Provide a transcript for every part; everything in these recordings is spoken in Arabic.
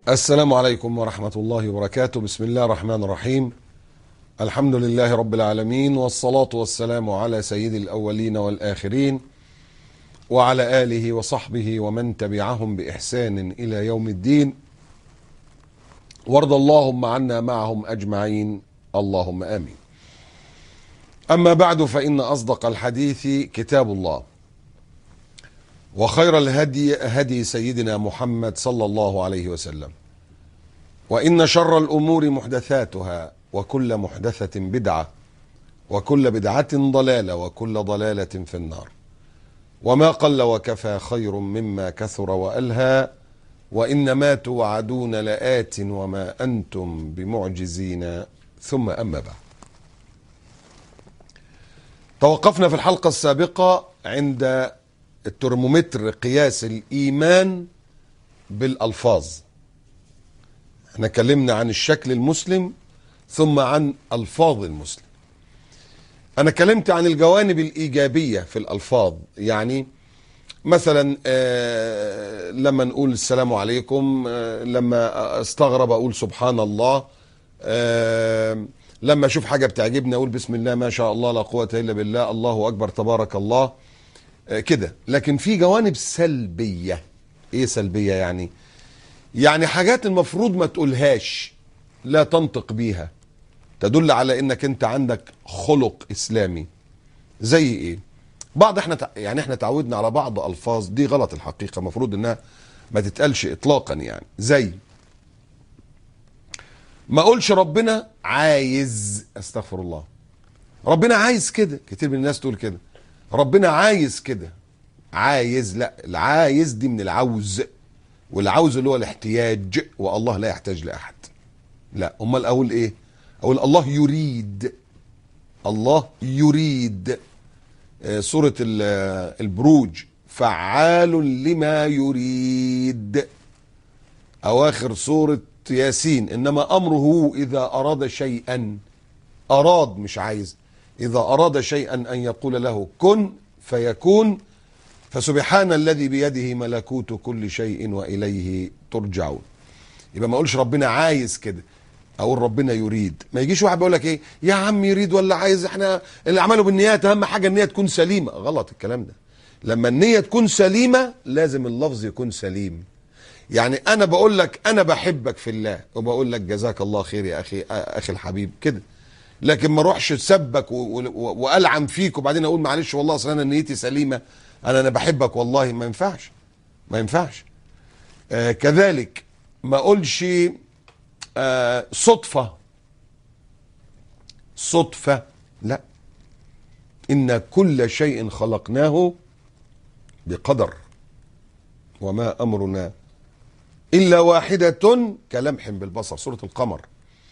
السلام عليكم ورحمة الله وبركاته. بسم الله الرحمن الرحيم. الحمد لله رب العالمين، والصلاة والسلام على سيد الأولين والآخرين وعلى آله وصحبه ومن تبعهم بإحسان إلى يوم الدين، وارض اللهم عنا معهم أجمعين، اللهم آمين. أما بعد، فإن أصدق الحديث كتاب الله، وخير الهدي هدي سيدنا محمد صلى الله عليه وسلم، وإن شر الأمور محدثاتها، وكل محدثة بدعة، وكل بدعة ضلالة، وكل ضلالة في النار. وما قل وكفى خير مما كثر وألهى، وإنما توعدون لآت وما أنتم بمعجزين. ثم أما بعد، توقفنا في الحلقة السابقة عند الترمومتر، قياس الإيمان بالألفاظ. احنا اتكلمنا عن الشكل المسلم ثم عن ألفاظ المسلم. أنا اتكلمت عن الجوانب الإيجابية في الألفاظ، يعني مثلا لما نقول السلام عليكم، لما استغرب أقول سبحان الله، لما أشوف حاجة بتعجبني أقول بسم الله ما شاء الله لا قوة إلا بالله، الله أكبر تبارك الله، كده. لكن في جوانب سلبية. إيه سلبية؟ يعني حاجات المفروض ما تقولهاش، لا تنطق بيها، تدل على انك انت عندك خلق اسلامي. زي ايه؟ احنا تعودنا على بعض الفاظ دي غلط الحقيقة، المفروض انها ما تتقالش اطلاقا. يعني زي ما اقولش ربنا عايز، استغفر الله، ربنا عايز كده. كتير من الناس تقول كده، ربنا عايز كده. عايز، لا، العايز دي من العوز، والعوز اللي هو الاحتياج، والله لا يحتاج لأحد. لا، امال اقول ايه؟ اقول الله يريد. الله يريد. سورة البروج، فعال لما يريد. اواخر سورة ياسين، انما امره اذا اراد شيئا، اراد مش عايز، اذا اراد شيئا ان يقول له كن فيكون. فسبحان الذي بيده ملكوت كل شيء وإليه ترجعون. يبقى ما اقولش ربنا عايز كده، اقول ربنا يريد. ما يجيش واحد بيقول لك ايه يا عم، يريد ولا عايز؟ احنا اللي عمله بالنيات، اهم حاجه النيه تكون سليمه. غلط الكلام ده. لما النيه تكون سليمه لازم اللفظ يكون سليم. يعني انا بقول لك انا بحبك في الله، وبقول لك جزاك الله خير يا اخي الحبيب كده. لكن ما اروحش سبك والعن فيك وبعدين اقول معلش والله اصل انا نيتي سليمه، انا بحبك والله. ما ينفعش، ما ينفعش. كذلك ما اقولش صدفه. صدفه لا، ان كل شيء خلقناه بقدر، وما امرنا الا واحده كلمح بالبصر، سوره القمر.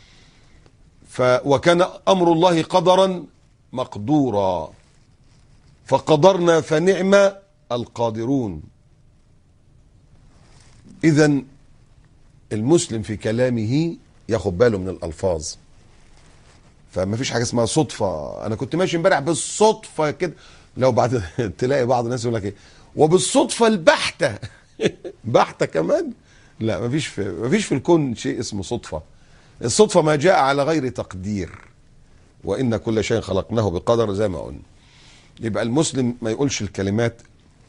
وكان امر الله قدرا مقدورا، فقدرنا فنعم القادرون. اذن المسلم في كلامه ياخد باله من الالفاظ. فما فيش حاجه اسمها صدفه. انا كنت ماشي امبارح بالصدفه كده، لو بعد تلاقي بعض الناس يقول لك ايه وبالصدفه البحته بحته كمان. لا، ما فيش في الكون شيء اسمه صدفه. الصدفه ما جاء على غير تقدير، وان كل شيء خلقناه بقدر زي ما قلنا. يبقى المسلم ما يقولش الكلمات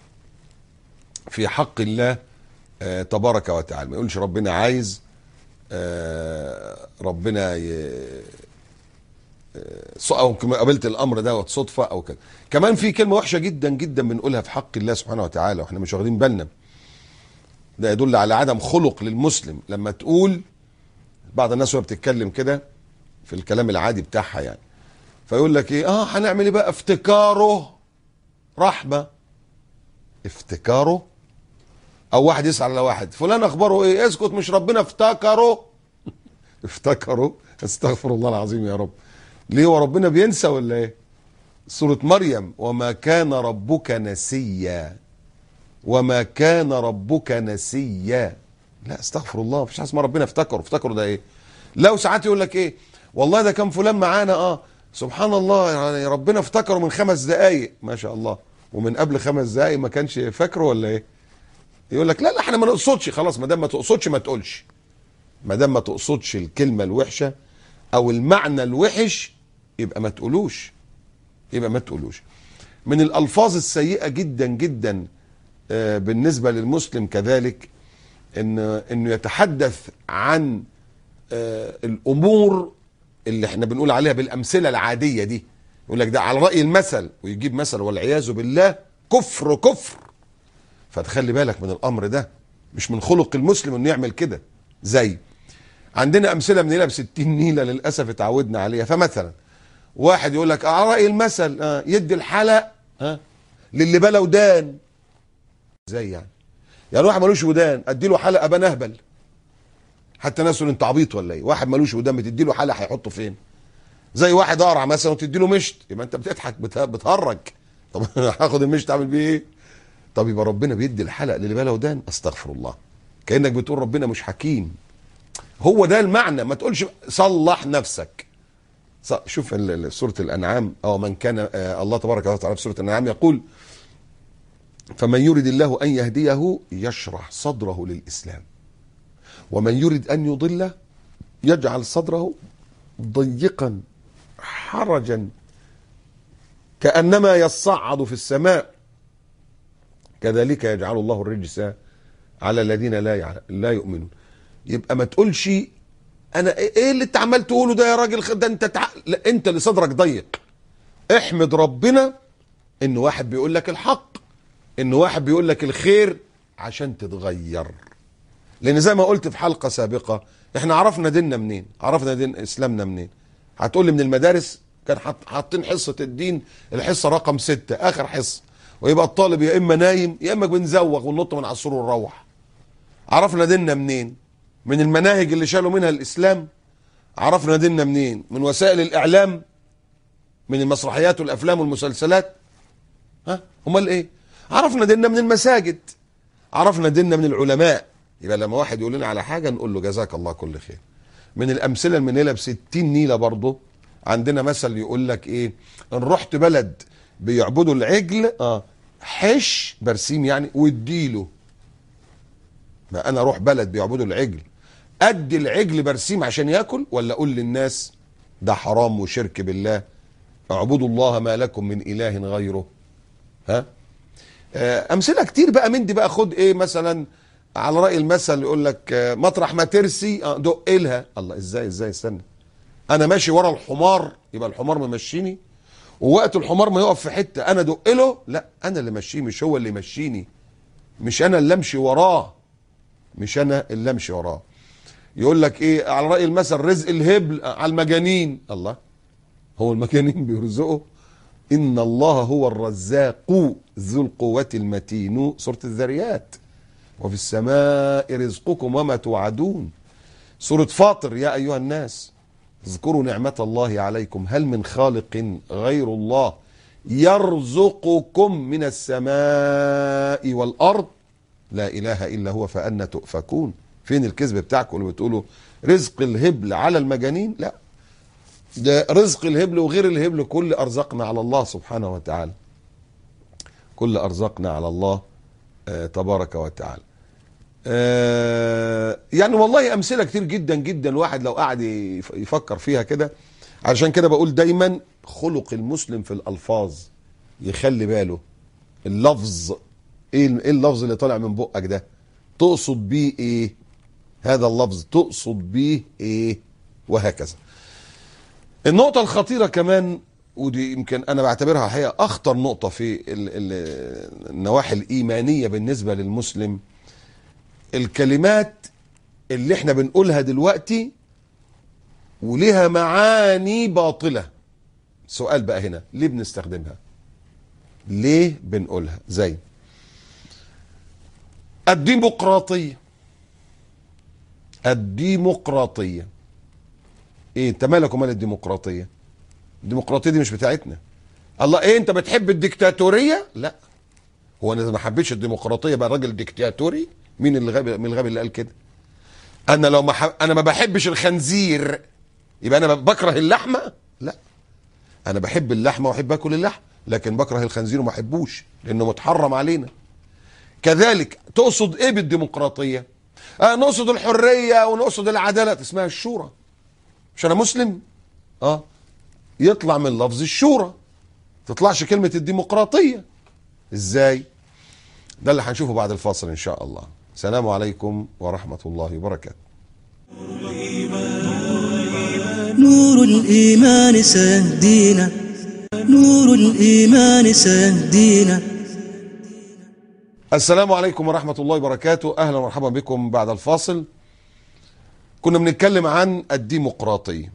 في حق الله تبارك وتعالى. ما يقولش ربنا عايز، ربنا او قابلت الامر ده صدفه او كده. كمان في كلمه وحشه جدا جدا بنقولها في حق الله سبحانه وتعالى واحنا مش واخدين بالنا. ده يدل على عدم خلق للمسلم. لما تقول، بعض الناس وهي بتتكلم كده في الكلام العادي بتاعها يعني، فيقول لك ايه هنعمل ايه بقى؟ افتكاره رحمه. افتكاره. او واحد يسأل على واحد فلان اخباره ايه، اسكت، مش ربنا افتكره افتكره. استغفر الله العظيم يا رب. ليه؟ هو ربنا بينسى ولا ايه؟ سورة مريم، وما كان ربك نسيا. وما كان ربك نسيا. لا، استغفر الله، مفيش حاجه اسمها ربنا افتكره. افتكره ده ايه؟ لو ساعات يقول لك ايه والله ده كان فلان معانا، سبحان الله، يعني ربنا افتكره من 5 دقايق، ما شاء الله، ومن قبل 5 دقايق ما كانش فاكره ولا ايه؟ يقول لك لا احنا ما نقصدش. خلاص، ما دام ما تقصدش ما تقولش. ما دام ما تقصدش الكلمة الوحشة او المعنى الوحش يبقى ما تقولوش، يبقى ما تقولوش. من الالفاظ السيئة جدا جدا بالنسبة للمسلم كذلك انه يتحدث عن الامور اللي احنا بنقول عليها بالامثلة العادية دي. يقول لك ده على رأي المثل، ويجيب مثل والعياذ بالله كفر كفر. فتخلي بالك من الامر ده، مش من خلق المسلم انه يعمل كده. زي عندنا امثله من هنا ب 60 نيله للاسف اتعودنا عليها. فمثلا واحد يقول لك على راي المثل يدي الحلق للي بلا ودان. ازاي يعني؟ يعني واحد ملوش ودان ادي له حلقه ابقى اهبل؟ حتى ناس يقولوا انت عبيط ولا ايه؟ واحد ملوش ودان بتدي له حلقه هيحطه فين؟ زي واحد اقرع مثلا وتدي له مشط، يبقى انت بتضحك بتهرج. طب هاخد المشط اعمل بيه ايه؟ طب يبقى ربنا بيدي الحلق للي بلا ودان؟ استغفر الله. كانك بتقول ربنا مش حكيم. هو ده المعنى. ما تقولش صلح نفسك. شوف سورة الأنعام، أو من كان الله تبارك وتعالى في سورة الأنعام يقول فمن يرد الله أن يهديه يشرح صدره للإسلام ومن يرد أن يضله يجعل صدره ضيقا حرجا كأنما يصعد في السماء كذلك يجعل الله الرجس على الذين لا يؤمنون. يبقى ما تقولش انا ايه اللي انت عمال تقوله ده يا راجل، ده انت لا، انت اللي صدرك ضيق. احمد ربنا ان واحد بيقول لك الحق، ان واحد بيقول لك الخير عشان تتغير. لان زي ما قلت في حلقة سابقة، احنا عرفنا ديننا منين؟ عرفنا دين اسلامنا منين؟ هتقول لي من المدارس. كان حاطين حصة الدين الحصة رقم 6 اخر حصة، ويبقى الطالب يا اما نايم يا اما بنزوغ وننط من على السور ونروح. عرفنا ديننا منين؟ من المناهج اللي شالوا منها الاسلام. عرفنا ديننا منين؟ من وسائل الاعلام، من المسرحيات والافلام والمسلسلات. امال ايه؟ عرفنا ديننا من المساجد، عرفنا ديننا من العلماء. يبقى لما واحد يقول لنا على حاجه نقول له جزاك الله كل خير. من الامثله المنيله ب 60 نيله برضه عندنا مثل يقول لك ايه؟ ان رحت بلد بيعبدوا العجل حش برسيم يعني واديله. ما انا اروح بلد بيعبدوا العجل ادي العجل برسيم عشان ياكل، ولا اقول للناس ده حرام وشرك بالله، اعبدوا الله ما لكم من اله غيره؟ امثله كتير بقى من دي. بقى خد ايه مثلا على راي المثل يقول لك مطرح ما ترسي دق لها. الله، ازاي استنى، انا ماشي ورا الحمار يبقى الحمار ممشيني، ووقت الحمار ما يقف في حته انا دق له؟ لا، انا اللي ماشيه مش هو اللي يمشيني، مش انا اللي امشي وراه، مش انا اللي امشي وراه. يقول لك ايه على راي المثل رزق الهبل على المجانين. الله، هو المجانين بيرزقوا؟ ان الله هو الرزاق ذو القوة المتين، سورة الذريات. وفي السماء رزقكم وما توعدون، سورة فاطر يا ايها الناس اذكروا نعمة الله عليكم هل من خالق غير الله يرزقكم من السماء والارض لا اله الا هو فأنا تؤفكون. فين الكذب بتاعكم اللي بتقولوا رزق الهبل على المجانين؟ لا، ده رزق الهبل وغير الهبل كل ارزقنا على الله سبحانه وتعالى، كل ارزقنا على الله تبارك وتعالى. يعني والله امثله كتير جدا جدا الواحد لو قعد يفكر فيها كده. علشان كده بقول دايما خلق المسلم في الالفاظ، يخلي باله اللفظ ايه اللفظ اللي طالع من بقك ده تقصد بيه ايه، هذا اللفظ تقصد بيه ايه، وهكذا. النقطة الخطيرة كمان، ودي يمكن انا بعتبرها الحقيقة اخطر نقطة في النواحي الايمانية بالنسبة للمسلم، الكلمات اللي احنا بنقولها دلوقتي ولها معاني باطلة. سؤال بقى هنا، ليه بنستخدمها؟ ليه بنقولها؟ زي الديمقراطية. الديمقراطية ايه؟ انت مالك ومال الديمقراطية؟ الديمقراطية دي مش بتاعتنا. الله، ايه انت بتحب الديكتاتورية؟ لا، هو انا ما حبيتش الديمقراطية بقى راجل ديكتاتوري؟ مين اللي غبي من الغبي اللي قال كده؟ انا لو انا ما بحبش الخنزير يبقى انا بكره اللحمة؟ لا، انا بحب اللحمة واحب اكل اللحم، لكن بكره الخنزير وما احبوش لانه متحرم علينا. كذلك تقصد ايه بالديمقراطية؟ نقصد الحريه ونقصد العداله، اسمها الشورى. مش انا مسلم؟ يطلع من لفظ الشورى، تطلعش كلمه الديمقراطيه. ازاي؟ ده اللي هنشوفه بعد الفاصل ان شاء الله. السلام عليكم ورحمه الله وبركاته. نور الإيمان سيهدينا، نور الإيمان سيهدينا. السلام عليكم ورحمة الله وبركاته. أهلا ومرحبا بكم بعد الفاصل. كنا بنتكلم عن الديمقراطية.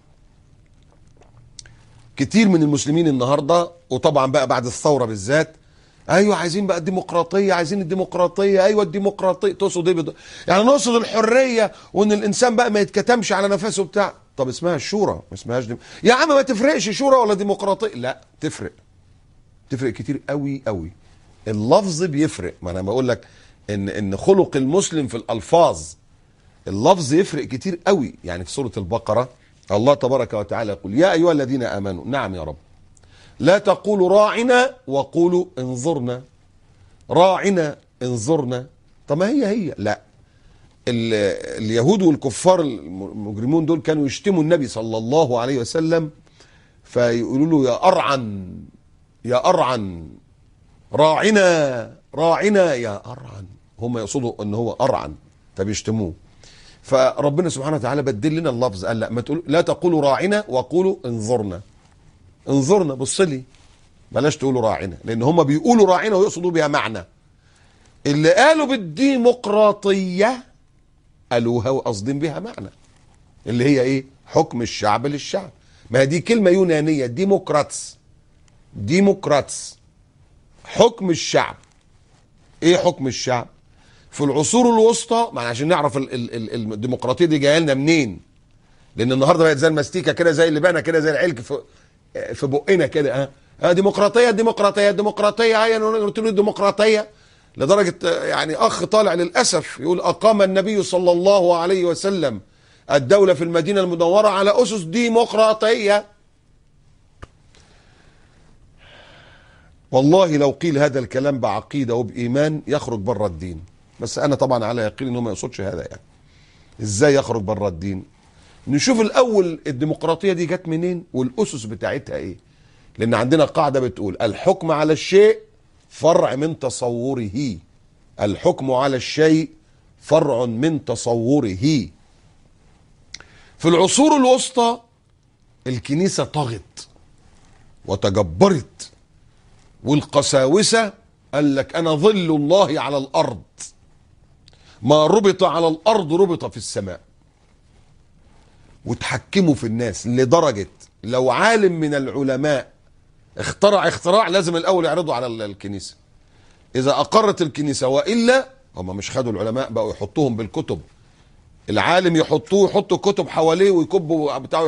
كتير من المسلمين النهاردة، وطبعا بقى بعد الثورة بالذات، ايوه عايزين بقى الديمقراطية، عايزين الديمقراطية، ايوه الديمقراطية. تقصد ايه يعني نقصد الحرية وان الانسان بقى ما يتكتمش على نفسه بتاع. طب اسمها الشورى، ما اسمهاش يا عم ما تفرقش شورى ولا ديمقراطية. لا تفرق كتير قوي قوي. اللفظ بيفرق. ما انا بقول لك ان خلق المسلم في الالفاظ، اللفظ يفرق كتير قوي. يعني في سورة البقرة الله تبارك وتعالى يقول يا ايها الذين امنوا، نعم يا رب، لا تقولوا راعنا وقولوا انظرنا. راعنا انظرنا، طب ما هي لا. اليهود والكفار المجرمون دول كانوا يشتموا النبي صلى الله عليه وسلم، فيقولوا له يا أرعن يا أرعن، راعنا يا أرعن. هم يقصدوا ان هو أرعن فبيشتموه. فربنا سبحانه وتعالى بدل لنا اللفظ، قال لا ما تقول لا تقولوا راعنا وقولوا انظرنا. انظرنا، بص لي، بلاش تقولوا راعنا، لان هم بيقولوا راعنا ويقصدوا بها معنى. اللي قالوا بالديمقراطية قالوها وقصدين بها معنى، اللي هي ايه؟ حكم الشعب للشعب. ما هي دي كلمة يونانية، ديموكراتس، حكم الشعب. ايه حكم الشعب؟ في العصور الوسطى، عشان نعرف الديمقراطية دي جايه لنا منين. لان النهارده بقت زي المستيكه كده، زي اللبانه كده، زي العلك في بقنا كده. ديمقراطيه هي قلت له الديمقراطيه. لدرجه يعني اخ طالع للاسف يقول اقام النبي صلى الله عليه وسلم الدوله في المدينه المنوره على اسس ديمقراطيه. والله لو قيل هذا الكلام بعقيده وبايمان يخرج بره الدين، بس انا طبعا على يقين انه ما يقصدش هذا. يعني ازاي يخرج بره الدين؟ نشوف الاول الديمقراطيه دي جت منين والاسس بتاعتها ايه. لان عندنا قاعده بتقول الحكم على الشيء فرع من تصوره. الحكم على الشيء فرع من تصوره. في العصور الوسطى الكنيسه طغت وتجبرت، والقساوسه قال لك انا ظل الله على الارض، ما ربط على الارض ربط في السماء. وتحكموا في الناس لدرجة لو عالم من العلماء اختراع لازم الاول يعرضه على الكنيسة. اذا اقرت الكنيسة، وإلا هم مش خدوا العلماء بقوا يحطوهم بالكتب. العالم يحطوا كتب حواليه ويكبوا بتاعه،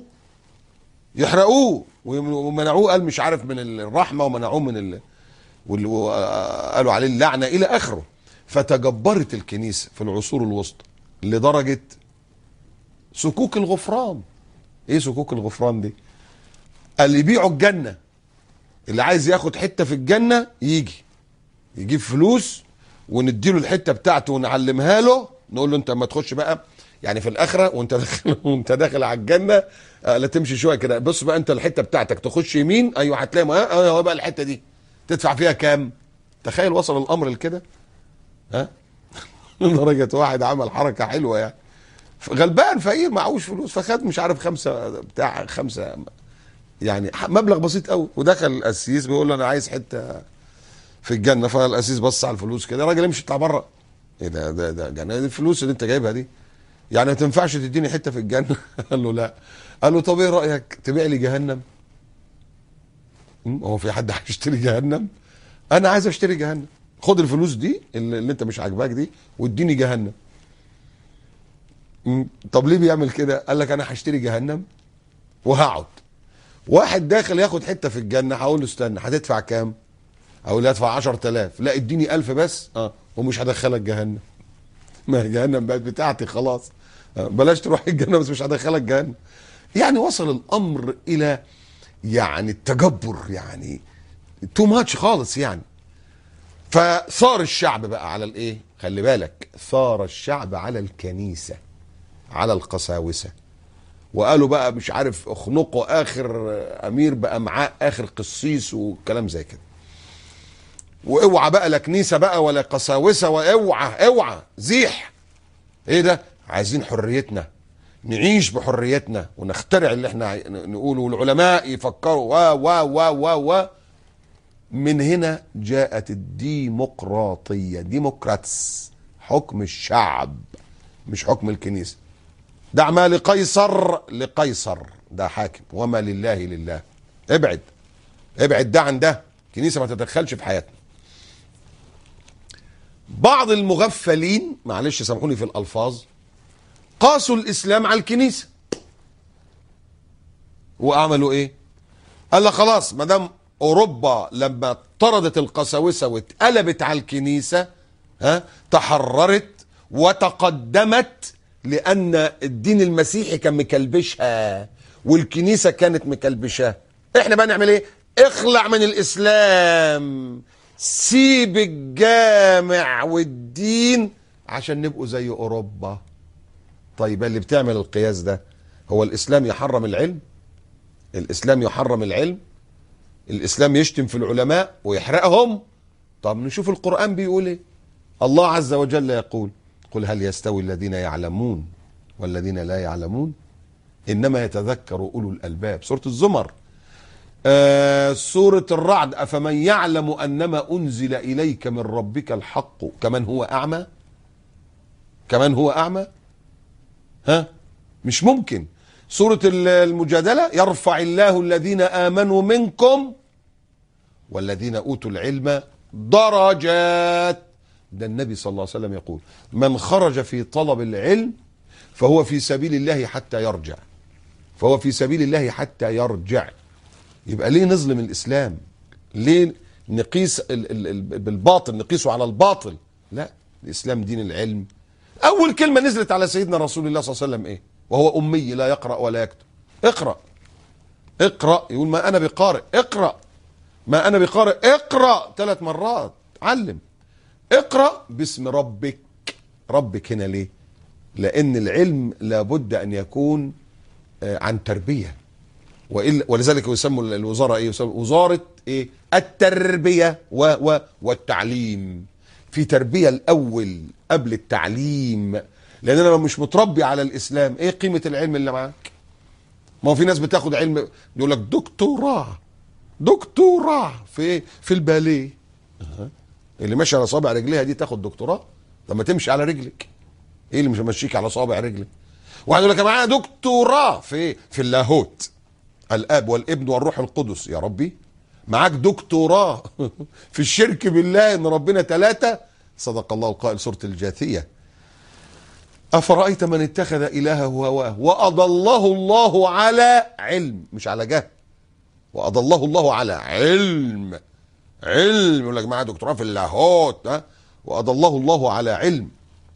يحرقوه ومنعوه، قال مش عارف من الرحمة، ومنعوه من وقالوا عليه اللعنة الى اخره. فتجبرت الكنيسة في العصور الوسطى لدرجة سكوك الغفران. ايه سكوك الغفران دي؟ اللي يبيعوا الجنة، اللي عايز ياخد حتة في الجنة يجيب فلوس ونديله الحتة بتاعته ونعلمها له، نقول له انت اما تخش بقى يعني في الاخرة وانت داخل على الجنة، لا تمشي شوية كده، بص بقى انت الحتة بتاعتك تخش يمين، ايوه هتلاقي ايوه بقى الحتة دي تدفع فيها كام؟ تخيل وصل الامر لكده. لدرجة واحد عمل حركة حلوة، يعني غلبان فقير معهوش فلوس، فخد مش عارف خمسة يعني مبلغ بسيط قوي، ودخل القسيس بيقول له انا عايز حته في الجنه. فالقسيس بص على الفلوس كده، الراجل امشي اطلع بره. ايه ده جنة؟ الفلوس اللي انت جايبها دي يعني ما تنفعش تديني حته في الجنه؟ قال له لا. قال له طب ايه رايك تبيع لي جهنم؟ هو في حد هيشتري جهنم؟ انا عايز اشتري جهنم، خد الفلوس دي اللي انت مش عاجباك دي واديني جهنم. طب ليه بيعمل كده؟ قال لك انا هشتري جهنم وهقعد. واحد داخل ياخد حته في الجنه، هقول له استنى هتدفع كام؟ اقول له هدفع 10,000. لا اديني 1000 بس، ومش هدخلك جهنم. ما هي جهنم بقت بتاعتي خلاص. بلاش تروح الجنه بس مش هدخلك جهنم. يعني وصل الامر الى يعني التجبر، يعني تو ماتش خالص يعني. فصار الشعب بقى على الايه؟ خلي بالك، ثار الشعب على الكنيسة، على القساوسة، وقالوا بقى مش عارف اخنقوا اخر امير بقى معاه اخر قسيس وكلام زي كده. واوعى بقى لا كنيسة بقى ولا قساوسة، واوعى اوعى زيح. ايه ده؟ عايزين حريتنا، نعيش بحريتنا ونخترع اللي احنا نقوله، والعلماء يفكروا و من هنا جاءت الديمقراطية، ديمقراطس، حكم الشعب مش حكم الكنيسة. دع ما لقيصر لقيصر، ده حاكم، وما لله لله. ابعد ابعد ده عن ده، الكنيسة ما تتدخلش في حياتنا. بعض المغفلين، معلش سامحوني في الألفاظ، قاسوا الإسلام على الكنيسة وعملوا ايه؟ قال لك خلاص ما دام اوروبا لما طردت القساوسه واتقلبت على الكنيسه تحررت وتقدمت، لان الدين المسيحي كان مكلبشها والكنيسه كانت مكلبشها. احنا بقى نعمل ايه؟ اخلع من الاسلام، سيب الجامع والدين عشان نبقوا زي اوروبا. طيب اللي بتعمل القياس ده، هو الاسلام يحرم العلم؟ الاسلام يحرم العلم؟ الاسلام يشتم في العلماء ويحرقهم؟ طب نشوف القرآن بيقول ايه. الله عز وجل يقول: قل هل يستوي الذين يعلمون والذين لا يعلمون انما يتذكر اولو الالباب. سورة الزمر. سورة الرعد: افمن يعلم انما انزل اليك من ربك الحق كمن هو اعمى؟ كمن هو اعمى؟ مش ممكن. سورة المجادلة: يرفع الله الذين آمنوا منكم والذين أوتوا العلم درجات. ده النبي صلى الله عليه وسلم يقول: من خرج في طلب العلم فهو في سبيل الله حتى يرجع، فهو في سبيل الله حتى يرجع. يبقى ليه نظلم الإسلام؟ ليه نقيس بالباطل، نقيسه على الباطل؟ لا، الإسلام دين العلم. أول كلمة نزلت على سيدنا رسول الله صلى الله عليه وسلم إيه؟ وهو أمي لا يقرأ ولا يكتب: اقرأ. اقرأ. يقول: ما أنا بقارئ. اقرأ. ما أنا بقارئ. اقرأ 3 مرات. علم. اقرأ باسم ربك. ربك هنا ليه؟ لأن العلم لابد أن يكون عن تربية، ولذلك يسموا الوزارة إيه؟ وزارة إيه؟ التربية والتعليم. في تربية الأول قبل التعليم، لان انا لو مش متربي على الاسلام ايه قيمه العلم اللي معاك؟ ما هو في ناس بتاخد علم يقول لك دكتوراه، دكتوراه في ايه؟ في الباليه. اللي ماشي على صابع رجليها دي تاخد دكتوراه؟ لما تمشي على رجلك. ايه اللي مش ماشيك على صابع رجلك؟ واحد يقول لك معايا دكتوراه في ايه؟ في اللاهوت، الاب والابن والروح القدس. يا ربي، معاك دكتوراه في الشرك بالله ان ربنا 3. صدق الله القائل سورة الجاثية: أفرأيت من اتخذ إلهه هواه وأضله الله على علم، مش على جهل، وأضله الله على علم. علم. يقول لك معاه دكتوراه في اللاهوت وأضله الله على علم.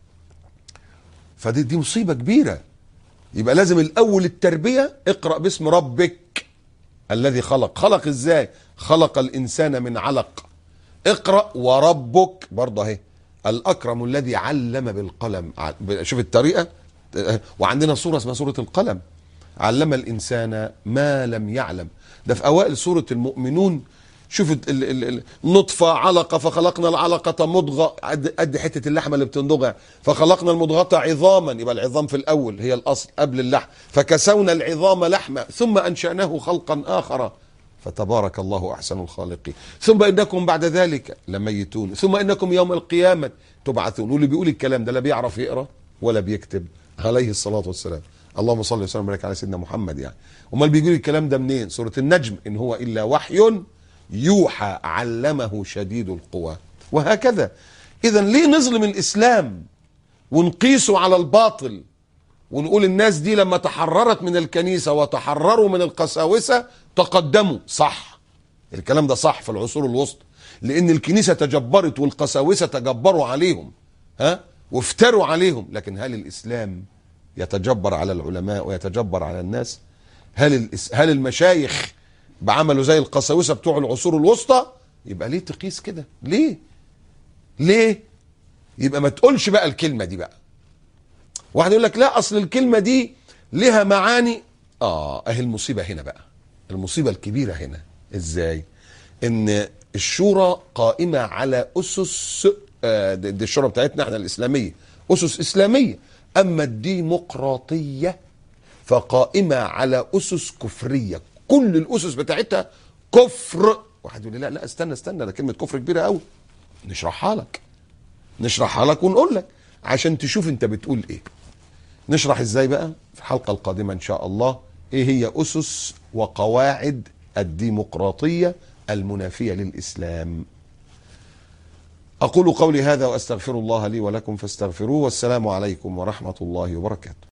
فدي مصيبة كبيرة. يبقى لازم الأول التربية. اقرأ باسم ربك الذي خلق. خلق ازاي؟ خلق الإنسان من علق. اقرأ وربك برضه اهي الأكرم الذي علم بالقلم. شوف الطريقة. وعندنا سورة اسمها سورة القلم: علم الإنسان ما لم يعلم. ده في أوائل سورة المؤمنون. شوف النطفة علقة فخلقنا العلقة مضغة، قد حتة اللحمة اللي بتندغع، فخلقنا المضغة عظاما. يبقى العظام في الأول هي الأصل قبل اللحم. فكسونا العظام لحمة ثم أنشأناه خلقا آخر فتبارك الله أحسن الخالقين. ثم إنكم بعد ذلك لميتون ثم إنكم يوم القيامة تبعثون. واللي بيقول الكلام ده لا بيعرف يقرأ ولا بيكتب عليه الصلاة والسلام. اللهم صل وسلم وبارك على سيدنا محمد. يعني امال بيقول الكلام ده منين؟ سورة النجم: إن هو إلا وحي يوحى علمه شديد القوى. وهكذا. إذا ليه نظلم الإسلام ونقيسه على الباطل ونقول الناس دي لما تحررت من الكنيسة وتحرروا من القساوسة تقدموا؟ صح، الكلام ده صح في العصور الوسطى، لأن الكنيسة تجبرت والقساوسة تجبروا عليهم وافتروا عليهم. لكن هل الإسلام يتجبر على العلماء ويتجبر على الناس؟ هل المشايخ بعملوا زي القساوسة بتوع العصور الوسطى؟ يبقى ليه تقيس كده؟ ليه؟ يبقى ما تقولش بقى الكلمة دي بقى. واحد يقول لك لا اصل الكلمة دي لها معاني. اهي المصيبة هنا بقى، المصيبة الكبيرة هنا. ازاي؟ ان الشورى قائمة على اسس، دي الشورى بتاعتنا احنا الاسلامية، اسس اسلامية. اما الديمقراطية فقائمة على اسس كفرية، كل الاسس بتاعتها كفر. واحد يقول لي لا استنى، ده كلمة كفر كبيرة قوي. نشرحها لك ونقول لك عشان تشوف انت بتقول ايه. نشرح ازاي بقى في الحلقة القادمة ان شاء الله، ايه هي اسس وقواعد الديمقراطية المنافية للإسلام. أقول قولي هذا وأستغفر الله لي ولكم فاستغفروه، والسلام عليكم ورحمة الله وبركاته.